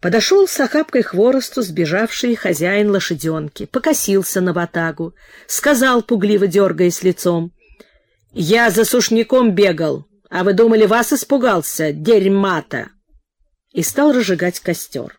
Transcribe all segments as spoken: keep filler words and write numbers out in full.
Подошел с охапкой хворосту сбежавший хозяин лошаденки, покосился на ватагу, сказал, пугливо дергаясь лицом: «Я за сушняком бегал, а вы думали, вас испугался, дерьма-то!» И стал разжигать костер.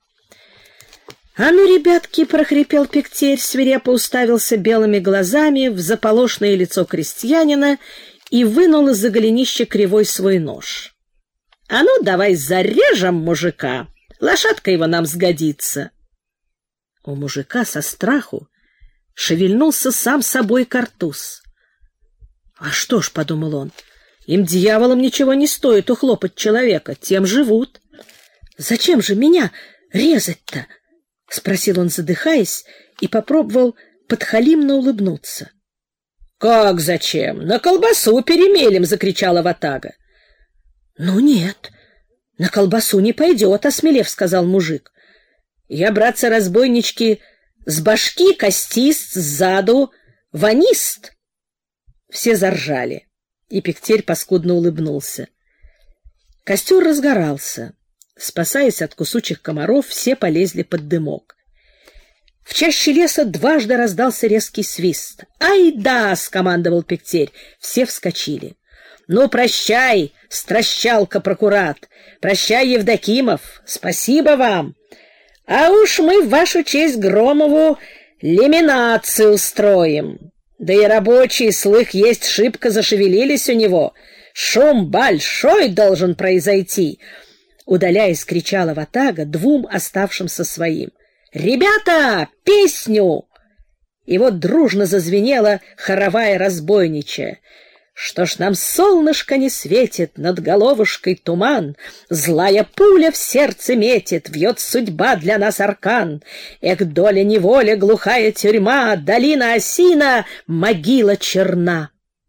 «А ну, ребятки!» — прохрипел Пектарь, свирепо уставился белыми глазами в заполошное лицо крестьянина и вынул из-за голенища кривой свой нож. «А ну, давай зарежем мужика! Лошадка его нам сгодится!» У мужика со страху шевельнулся сам собой картуз. «А что ж, — подумал он, — им, дьяволам, ничего не стоит ухлопать человека, тем живут. Зачем же меня резать-то?» — спросил он, задыхаясь, и попробовал подхалимно улыбнуться. «Как зачем? На колбасу перемелем!» — закричала ватага. «Ну нет, на колбасу не пойдет, — осмелев сказал мужик. Я, братцы разбойнички, с башки костист, сзаду ванист!» Все заржали, и Пектарь паскудно улыбнулся. Костер разгорался. Спасаясь от кусучих комаров, все полезли под дымок. В чаще леса дважды раздался резкий свист. «Ай да!» — скомандовал Пектарь. Все вскочили. «Ну, прощай, стращалка прокурат! Прощай, Евдокимов! Спасибо вам! А уж мы в вашу честь Громову лиминацию устроим! Да и рабочие, слых есть, шибко зашевелились у него! Шум большой должен произойти!» Удаляясь, кричала ватага двум оставшимся своим: «Ребята, песню!» И вот дружно зазвенела хоровая разбойничая: «Что ж нам солнышко не светит, над головушкой туман, злая пуля в сердце метит, вьет судьба для нас аркан. Эх, доля неволя, глухая тюрьма, долина осина, могила черна!»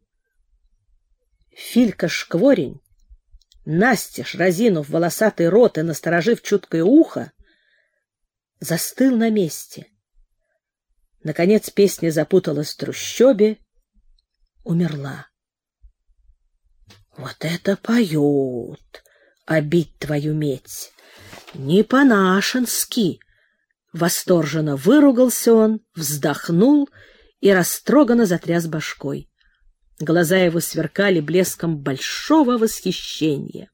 Филька-шкворень, настежь разинув волосатый рот и насторожив чуткое ухо, застыл на месте. Наконец песня запуталась в трущобе, умерла. «Вот это поют! Обить твою медь! Не по-нашенски!» Восторженно выругался он, вздохнул и растроганно затряс башкой. Глаза его сверкали блеском большого восхищения.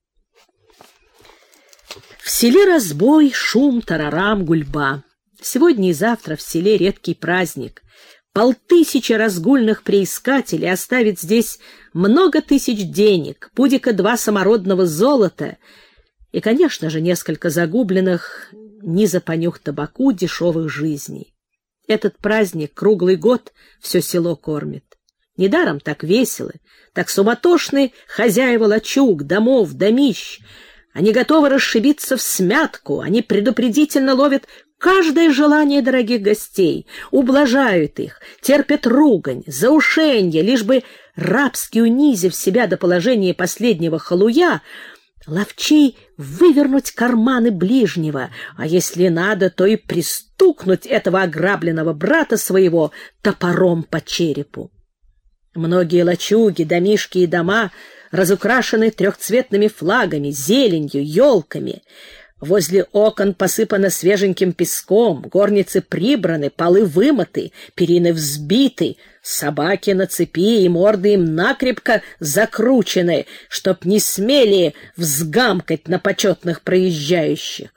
В селе разбой, шум, тарарам, гульба. Сегодня и завтра в селе редкий праздник. Полтысячи разгульных приискателей оставит здесь много тысяч денег, пудика два самородного золота и, конечно же, несколько загубленных ни за понюх табаку дешевых жизней. Этот праздник круглый год все село кормит. Недаром так весело, так суматошны хозяева лачуг, домов, домищ. Они готовы расшибиться в смятку, они предупредительно ловят каждое желание дорогих гостей, ублажают их, терпят ругань, заушенье, лишь бы, рабски унизив себя до положения последнего халуя, ловчей вывернуть карманы ближнего, а если надо, то и пристукнуть этого ограбленного брата своего топором по черепу. Многие лачуги, домишки и дома разукрашены трехцветными флагами, зеленью, елками. Возле окон посыпано свеженьким песком, горницы прибраны, полы вымыты, перины взбиты, собаки на цепи и морды им накрепко закручены, чтоб не смели взгамкать на почетных проезжающих.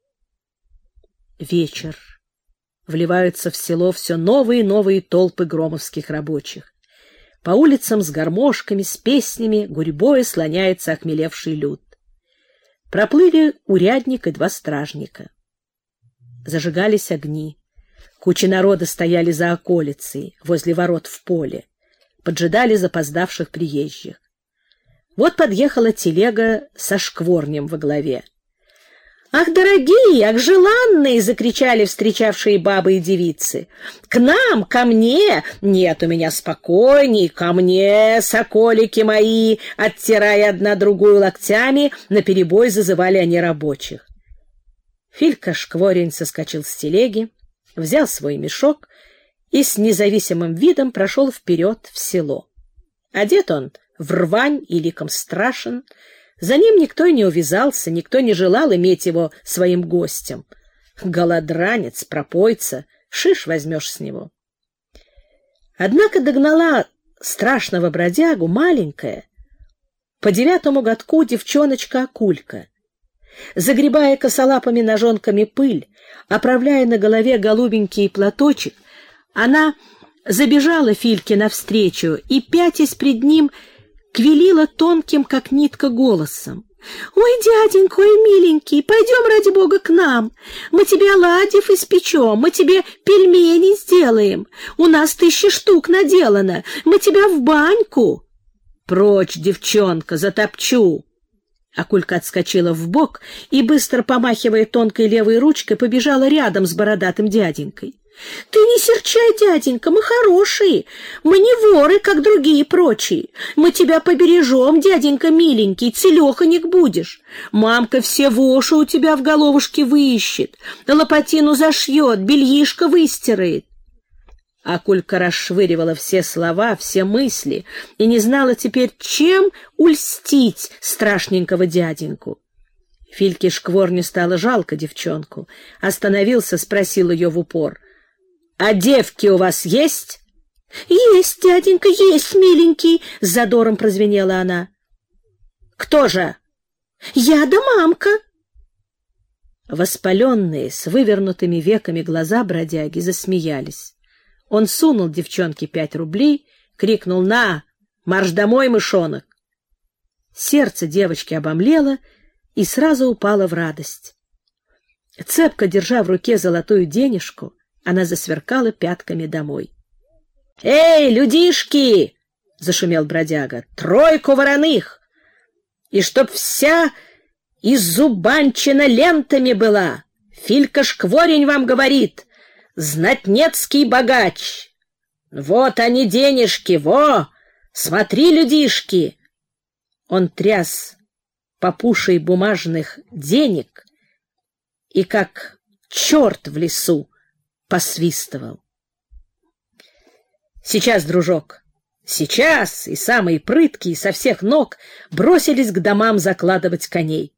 Вечер. Вливаются в село все новые и новые толпы громовских рабочих. По улицам с гармошками, с песнями гурьбой слоняется охмелевший люд. Проплыли урядник и два стражника. Зажигались огни. Кучи народа стояли за околицей, возле ворот в поле. Поджидали запоздавших приезжих. Вот подъехала телега со шкворнем во главе. «Ах, дорогие, ах, желанные!» — закричали встречавшие бабы и девицы. «К нам, ко мне! Нет, у меня спокойней, ко мне, соколики мои!» Оттирая одна другую локтями, наперебой зазывали они рабочих. Филька-шкворень соскочил с телеги, взял свой мешок и с независимым видом прошел вперед в село. Одет он в рвань и ликом страшен, За ним никто и не увязался, никто не желал иметь его своим гостем. Голодранец, пропойца, шиш возьмешь с него. Однако догнала страшного бродягу маленькая, по девятому годку девчоночка Акулька. Загребая косолапыми ножонками пыль, оправляя на голове голубенький платочек, она забежала Фильке навстречу и, пятясь пред ним, квилила тонким, как нитка, голосом. «Ой, дяденька, ой, миленький, пойдем, ради бога, к нам. Мы тебе оладьев испечем, мы тебе пельмени сделаем. У нас тысяча штук наделано, мы тебя в баньку». «Прочь, девчонка, затопчу!» Акулька отскочила вбок и, быстро помахивая тонкой левой ручкой, побежала рядом с бородатым дяденькой. «Ты не серчай, дяденька, мы хорошие, мы не воры, как другие прочие. Мы тебя побережем, дяденька миленький, целеханик будешь. Мамка все воши у тебя в головушке выищет, лопатину зашьет, бельишко выстирает». Акулька расшвыривала все слова, все мысли и не знала теперь, чем ульстить страшненького дяденьку. Фильке Шкворне стало жалко девчонку. Остановился, спросил ее в упор: «А девки у вас есть?» «Есть, дяденька, есть, миленький», — с задором прозвенела она. «Кто же?» «Я да мамка». Воспаленные, с вывернутыми веками глаза бродяги засмеялись. Он сунул девчонке пять рублей, крикнул: «На, марш домой, мышонок!» Сердце девочки обомлело и сразу упало в радость. Цепко держа в руке золотую денежку, она засверкала пятками домой. «Эй, людишки!» — зашумел бродяга. «Тройку вороных! И чтоб вся иззубанчена лентами была! Филька Шкворень вам говорит, знатнецкий богач! Вот они денежки, во! Смотри, людишки!» Он тряс попушей бумажных денег и, как черт в лесу, посвистывал. Сейчас, дружок, сейчас, и самые прыткие со всех ног бросились к домам закладывать коней.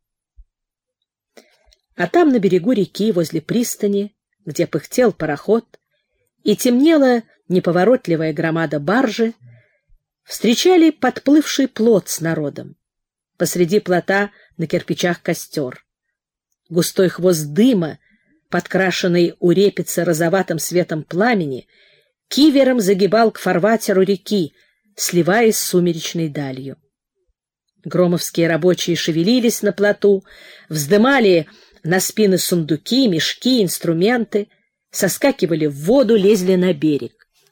А там на берегу реки, возле пристани, где пыхтел пароход и темнела неповоротливая громада баржи, встречали подплывший плот с народом. Посреди плота на кирпичах костер. Густой хвост дыма, подкрашенный у репицы розоватым светом пламени, кивером загибал к фарватеру реки, сливаясь с сумеречной далью. Громовские рабочие шевелились на плоту, вздымали на спины сундуки, мешки, инструменты, соскакивали в воду, лезли на берег.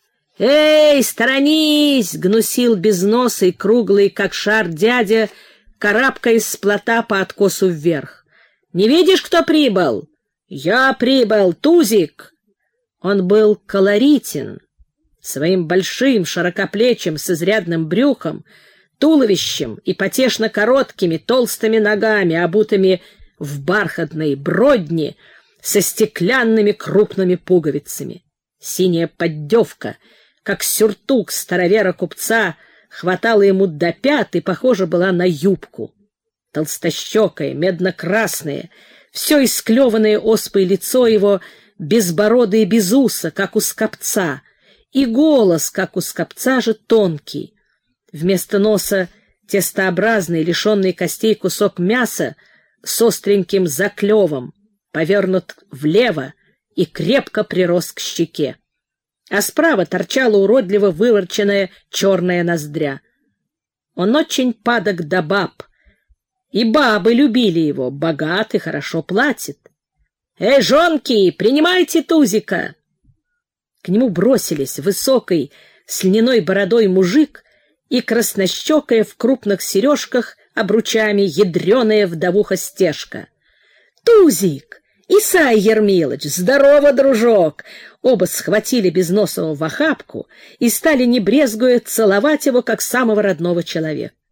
«Эй, сторонись!» — гнусил безносый, круглый, как шар дядя, карабкаясь с плота по откосу вверх. «Не видишь, кто прибыл? Я прибыл, Тузик!» Он был колоритен, своим большим, широкоплечим, с изрядным брюхом, туловищем и потешно короткими, толстыми ногами, обутыми в бархатные бродни со стеклянными крупными пуговицами. Синяя поддевка, как сюртук старовера-купца, хватала ему до пят и похожа была на юбку. Толстощекое, медно-красное, все исклеванное оспой лицо его, безбородое и без уса, как у скопца, и голос, как у скопца же, тонкий. Вместо носа тестообразный, лишенный костей кусок мяса с остреньким заклевом, повернут влево и крепко прирос к щеке. А справа торчала уродливо выворченная черная ноздря. Он очень падок до баб, и бабы любили его, богат и хорошо платит. «Эй, жонки, принимайте Тузика!» К нему бросились высокий, с льняной бородой мужик и краснощекая в крупных сережках обручами ядреная вдовуха Стежка. «Тузик! Исай Ермилыч! Здорово, дружок!» Оба схватили Безносова в охапку и стали, не брезгуя, целовать его, как самого родного человека.